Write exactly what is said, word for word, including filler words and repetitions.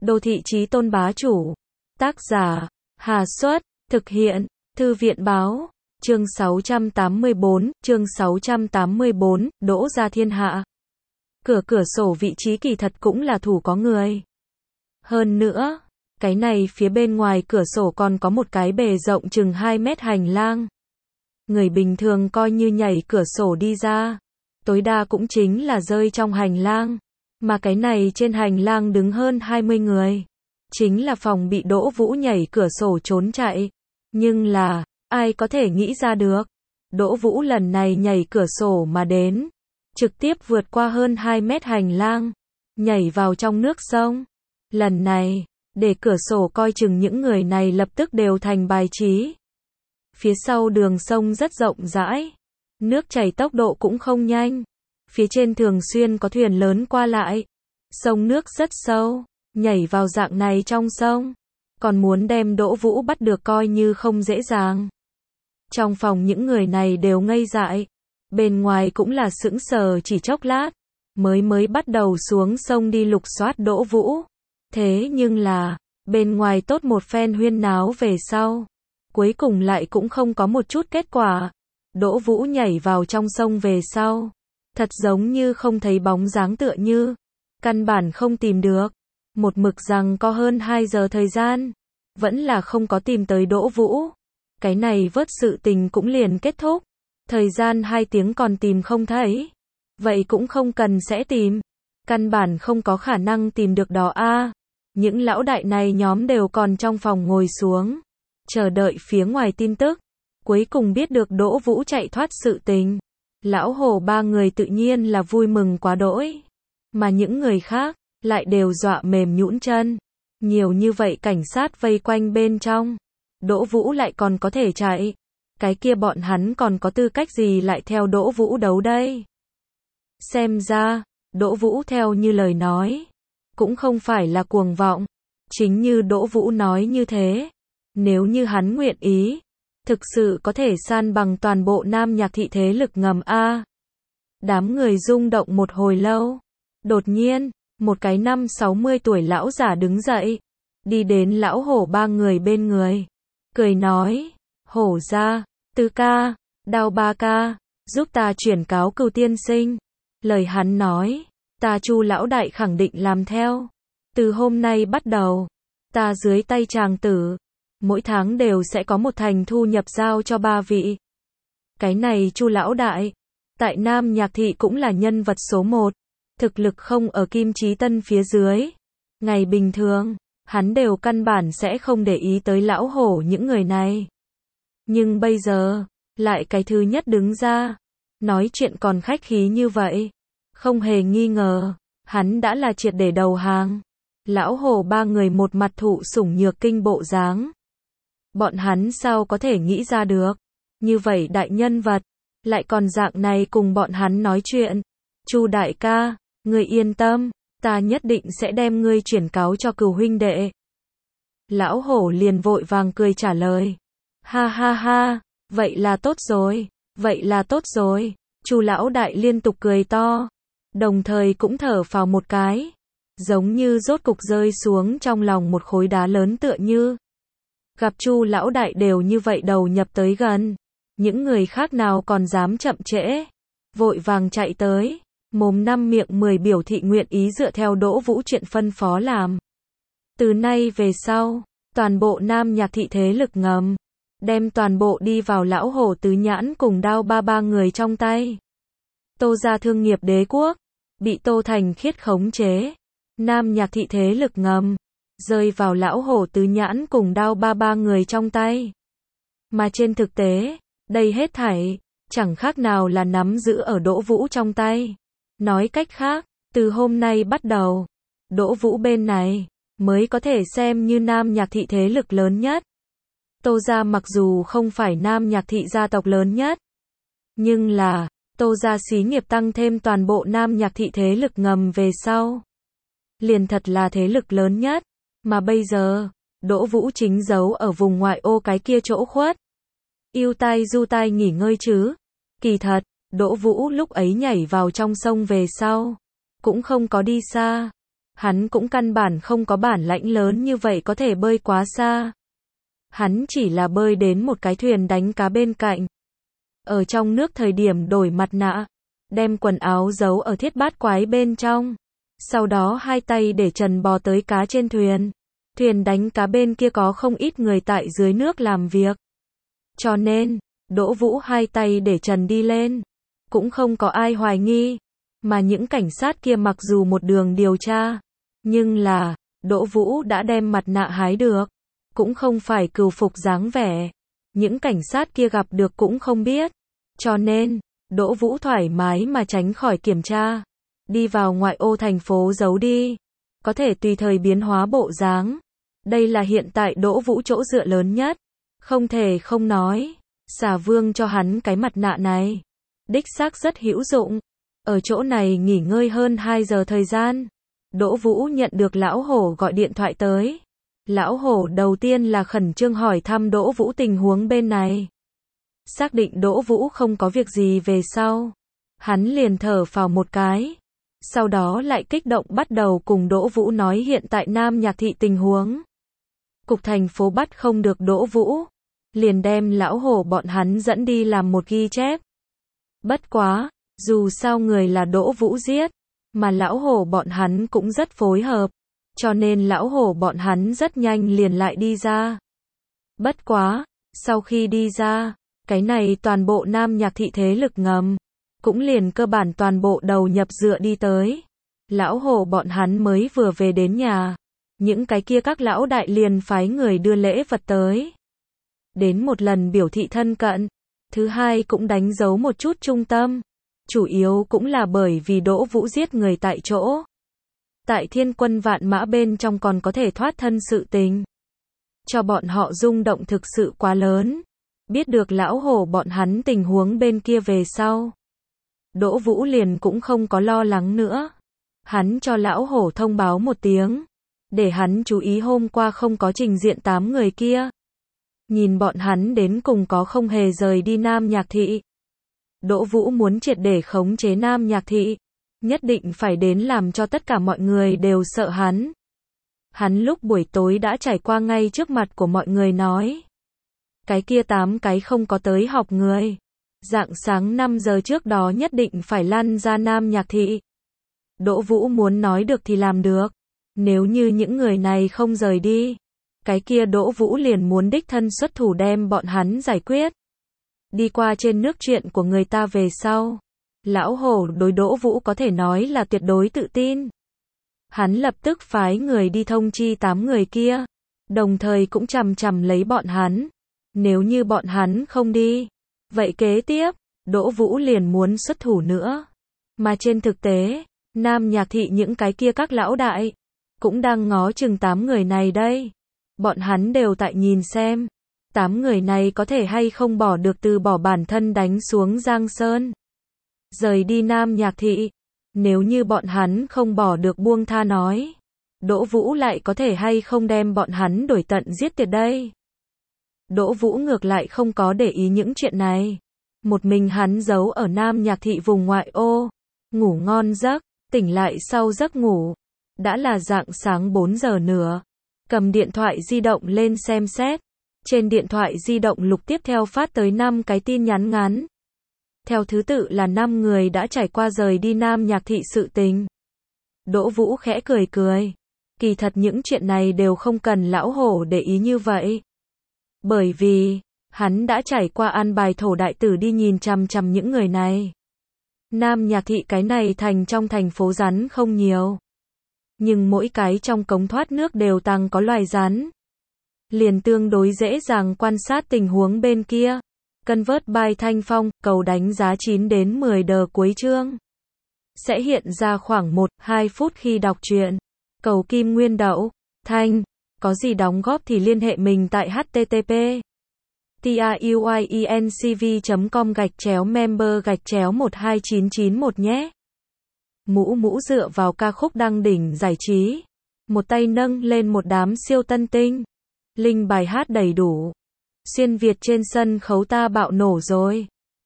Đô thị chí tôn bá chủ. Tác giả, Hà Xuất, thực hiện, Thư viện báo, chương sáu trăm tám mươi bốn, chương sáu trăm tám mươi bốn, đỗ ra thiên hạ. Cửa cửa sổ vị trí kỳ thật cũng là thủ có người. Hơn nữa, cái này phía bên ngoài cửa sổ còn có một cái bề rộng chừng hai mét hành lang. Người bình thường coi như nhảy cửa sổ đi ra, tối đa cũng chính là rơi trong hành lang. Mà cái này trên hành lang đứng hơn hai mươi người. Chính là phòng bị Đỗ Vũ nhảy cửa sổ trốn chạy. Nhưng là, ai có thể nghĩ ra được. Đỗ Vũ lần này nhảy cửa sổ mà đến. Trực tiếp vượt qua hơn hai mét hành lang. Nhảy vào trong nước sông. Lần này, để cửa sổ coi chừng những người này lập tức đều thành bài trí. Phía sau đường sông rất rộng rãi. Nước chảy tốc độ cũng không nhanh. Phía trên thường xuyên có thuyền lớn qua lại. Sông nước rất sâu. Nhảy vào dạng này trong sông. Còn muốn đem Đỗ Vũ bắt được coi như không dễ dàng. Trong phòng những người này đều ngây dại. Bên ngoài cũng là sững sờ chỉ chốc lát. Mới mới bắt đầu xuống sông đi lục soát Đỗ Vũ. Thế nhưng là, bên ngoài tốt một phen huyên náo về sau. Cuối cùng lại cũng không có một chút kết quả. Đỗ Vũ nhảy vào trong sông về sau. Thật giống như không thấy bóng dáng tựa như. Căn bản không tìm được. Một mực rằng có hơn hai giờ thời gian. Vẫn là không có tìm tới Đỗ Vũ. Cái này vớt sự tình cũng liền kết thúc. Thời gian hai tiếng còn tìm không thấy. Vậy cũng không cần sẽ tìm. Căn bản không có khả năng tìm được đó a. Những lão đại này nhóm đều còn trong phòng ngồi xuống. Chờ đợi phía ngoài tin tức. Cuối cùng biết được Đỗ Vũ chạy thoát sự tình. Lão Hồ ba người tự nhiên là vui mừng quá đỗi. Mà những người khác, lại đều dọa mềm nhũn chân. Nhiều như vậy cảnh sát vây quanh bên trong. Đỗ Vũ lại còn có thể chạy. Cái kia bọn hắn còn có tư cách gì lại theo Đỗ Vũ đấu đây? Xem ra, Đỗ Vũ theo như lời nói. Cũng không phải là cuồng vọng. Chính như Đỗ Vũ nói như thế. Nếu như hắn nguyện ý. Thực sự có thể san bằng toàn bộ Nam Nhạc thị thế lực ngầm a. Đám người rung động một hồi lâu. Đột nhiên, một cái năm sáu mươi tuổi lão giả đứng dậy. Đi đến lão Hổ ba người bên người. Cười nói, Hổ gia, Tư ca, Đao ba ca, giúp ta chuyển cáo Cửu tiên sinh. Lời hắn nói, ta Chu lão đại khẳng định làm theo. Từ hôm nay bắt đầu, ta dưới tay chàng tử. Mỗi tháng đều sẽ có một thành thu nhập giao cho ba vị. Cái này Chu lão đại, tại Nam Nhạc thị cũng là nhân vật số một. Thực lực không ở Kim Chí Tân phía dưới. Ngày bình thường, hắn đều căn bản sẽ không để ý tới lão Hổ những người này. Nhưng bây giờ, lại cái thứ nhất đứng ra. Nói chuyện còn khách khí như vậy. Không hề nghi ngờ, hắn đã là triệt để đầu hàng. Lão Hổ ba người một mặt thụ sủng nhược kinh bộ dáng. Bọn hắn sao có thể nghĩ ra được. Như vậy đại nhân vật, lại còn dạng này cùng bọn hắn nói chuyện. Chu đại ca, ngươi yên tâm, ta nhất định sẽ đem ngươi chuyển cáo cho Cửu huynh đệ. Lão Hổ liền vội vàng cười trả lời. Ha ha ha, vậy là tốt rồi, vậy là tốt rồi. Chu lão đại liên tục cười to, đồng thời cũng thở phào một cái, giống như rốt cục rơi xuống trong lòng một khối đá lớn tựa như. Gặp Chu lão đại đều như vậy đầu nhập tới gần, những người khác nào còn dám chậm trễ, vội vàng chạy tới, mồm năm miệng mười biểu thị nguyện ý dựa theo Đỗ Vũ chuyện phân phó làm. Từ nay về sau, toàn bộ Nam Nhạc thị thế lực ngầm, đem toàn bộ đi vào lão Hổ Tứ Nhãn cùng Đao ba ba người trong tay. Tô gia thương nghiệp đế quốc, bị Tô Thành Khiết khống chế. Nam Nhạc thị thế lực ngầm, rơi vào lão Hổ Tứ Nhãn cùng Đao ba ba người trong tay. Mà trên thực tế, đây hết thảy, chẳng khác nào là nắm giữ ở Đỗ Vũ trong tay. Nói cách khác, từ hôm nay bắt đầu, Đỗ Vũ bên này, mới có thể xem như Nam Nhạc thị thế lực lớn nhất. Tô gia mặc dù không phải Nam Nhạc thị gia tộc lớn nhất, nhưng là, Tô gia xí nghiệp tăng thêm toàn bộ Nam Nhạc thị thế lực ngầm về sau. Liền thật là thế lực lớn nhất, mà bây giờ, Đỗ Vũ chính giấu ở vùng ngoại ô cái kia chỗ khuất. Yêu tai du tai nghỉ ngơi chứ. Kỳ thật, Đỗ Vũ lúc ấy nhảy vào trong sông về sau, cũng không có đi xa. Hắn cũng căn bản không có bản lãnh lớn như vậy có thể bơi quá xa. Hắn chỉ là bơi đến một cái thuyền đánh cá bên cạnh. Ở trong nước thời điểm đổi mặt nạ, đem quần áo giấu ở thiết bát quái bên trong. Sau đó hai tay để trần bò tới cá trên thuyền. Thuyền đánh cá bên kia có không ít người tại dưới nước làm việc. Cho nên, Đỗ Vũ hai tay để trần đi lên. Cũng không có ai hoài nghi. Mà những cảnh sát kia mặc dù một đường điều tra. Nhưng là, Đỗ Vũ đã đem mặt nạ hái được. Cũng không phải cừu phục dáng vẻ. Những cảnh sát kia gặp được cũng không biết. Cho nên, Đỗ Vũ thoải mái mà tránh khỏi kiểm tra. Đi vào ngoại ô thành phố giấu đi. Có thể tùy thời biến hóa bộ dáng. Đây là hiện tại Đỗ Vũ chỗ dựa lớn nhất. Không thể không nói. Xà Vương cho hắn cái mặt nạ này. Đích xác rất hữu dụng. Ở chỗ này nghỉ ngơi hơn hai giờ thời gian. Đỗ Vũ nhận được Lão Hổ gọi điện thoại tới. Lão Hổ đầu tiên là khẩn trương hỏi thăm Đỗ Vũ tình huống bên này. Xác định Đỗ Vũ không có việc gì về sau. Hắn liền thở phào một cái. Sau đó lại kích động bắt đầu cùng Đỗ Vũ nói hiện tại Nam Nhạc Thị tình huống. Cục thành phố bắt không được Đỗ Vũ. Liền đem Lão Hổ bọn hắn dẫn đi làm một ghi chép. Bất quá, dù sao người là Đỗ Vũ giết. Mà Lão Hổ bọn hắn cũng rất phối hợp. Cho nên Lão Hổ bọn hắn rất nhanh liền lại đi ra. Bất quá, sau khi đi ra, cái này toàn bộ Nam Nhạc Thị thế lực ngầm. Cũng liền cơ bản toàn bộ đầu nhập dựa đi tới. Lão Hổ bọn hắn mới vừa về đến nhà. Những cái kia các lão đại liền phái người đưa lễ vật tới. Đến một lần biểu thị thân cận. Thứ hai cũng đánh dấu một chút trung tâm. Chủ yếu cũng là bởi vì Đỗ Vũ giết người tại chỗ. Tại thiên quân vạn mã bên trong còn có thể thoát thân sự tình. Cho bọn họ rung động thực sự quá lớn. Biết được Lão Hổ bọn hắn tình huống bên kia về sau. Đỗ Vũ liền cũng không có lo lắng nữa. Hắn cho Lão Hổ thông báo một tiếng. Để hắn chú ý hôm qua không có trình diện tám người kia. Nhìn bọn hắn đến cùng có không hề rời đi Nam Nhạc Thị. Đỗ Vũ muốn triệt để khống chế Nam Nhạc Thị. Nhất định phải đến làm cho tất cả mọi người đều sợ hắn. Hắn lúc buổi tối đã trải qua ngay trước mặt của mọi người nói. Cái kia tám cái không có tới học người. Rạng sáng năm giờ trước đó nhất định phải lăn ra Nam Nhạc Thị. Đỗ Vũ muốn nói được thì làm được. Nếu như những người này không rời đi. Cái kia Đỗ Vũ liền muốn đích thân xuất thủ đem bọn hắn giải quyết. Đi qua trên nước chuyện của người ta về sau. Lão Hổ đối Đỗ Vũ có thể nói là tuyệt đối tự tin. Hắn lập tức phái người đi thông chi tám người kia. Đồng thời cũng chằm chằm lấy bọn hắn. Nếu như bọn hắn không đi. Vậy kế tiếp, Đỗ Vũ liền muốn xuất thủ nữa. Mà trên thực tế, Nam Nhạc Thị những cái kia các lão đại. Cũng đang ngó chừng tám người này đây. Bọn hắn đều tại nhìn xem. Tám người này có thể hay không bỏ được từ bỏ bản thân đánh xuống Giang Sơn. Rời đi Nam Nhạc Thị. Nếu như bọn hắn không bỏ được buông tha nói. Đỗ Vũ lại có thể hay không đem bọn hắn đuổi tận giết tuyệt đây. Đỗ Vũ ngược lại không có để ý những chuyện này. Một mình hắn giấu ở Nam Nhạc Thị vùng ngoại ô. Ngủ ngon giấc, tỉnh lại sau giấc ngủ. Đã là rạng sáng bốn giờ nữa. Cầm điện thoại di động lên xem xét. Trên điện thoại di động lục tiếp theo phát tới năm cái tin nhắn ngắn. Theo thứ tự là năm người đã trải qua rời đi Nam Nhạc Thị sự tình. Đỗ Vũ khẽ cười cười. Kỳ thật những chuyện này đều không cần Lão Hổ để ý như vậy. Bởi vì, hắn đã trải qua an bài thổ đại tử đi nhìn chằm chằm những người này. Nam Nhạc Thị cái này thành trong thành phố rắn không nhiều. Nhưng mỗi cái trong cống thoát nước đều tăng có loài rắn. Liền tương đối dễ dàng quan sát tình huống bên kia. Convert by Thanh Phong, cầu đánh giá chín đến mười đờ cuối chương. Sẽ hiện ra khoảng một đến hai phút khi đọc truyện. Cầu Kim Nguyên Đậu, Thanh, có gì đóng góp thì liên hệ mình tại http truyencv chấm com gạch chéo member gạch chéo một hai chín chín một nhé. Mũ mũ dựa vào ca khúc đăng đỉnh giải trí. Một tay nâng lên một đám siêu tân tinh. Linh bài hát đầy đủ. Xuyên Việt trên sân khấu ta bạo nổ rồi.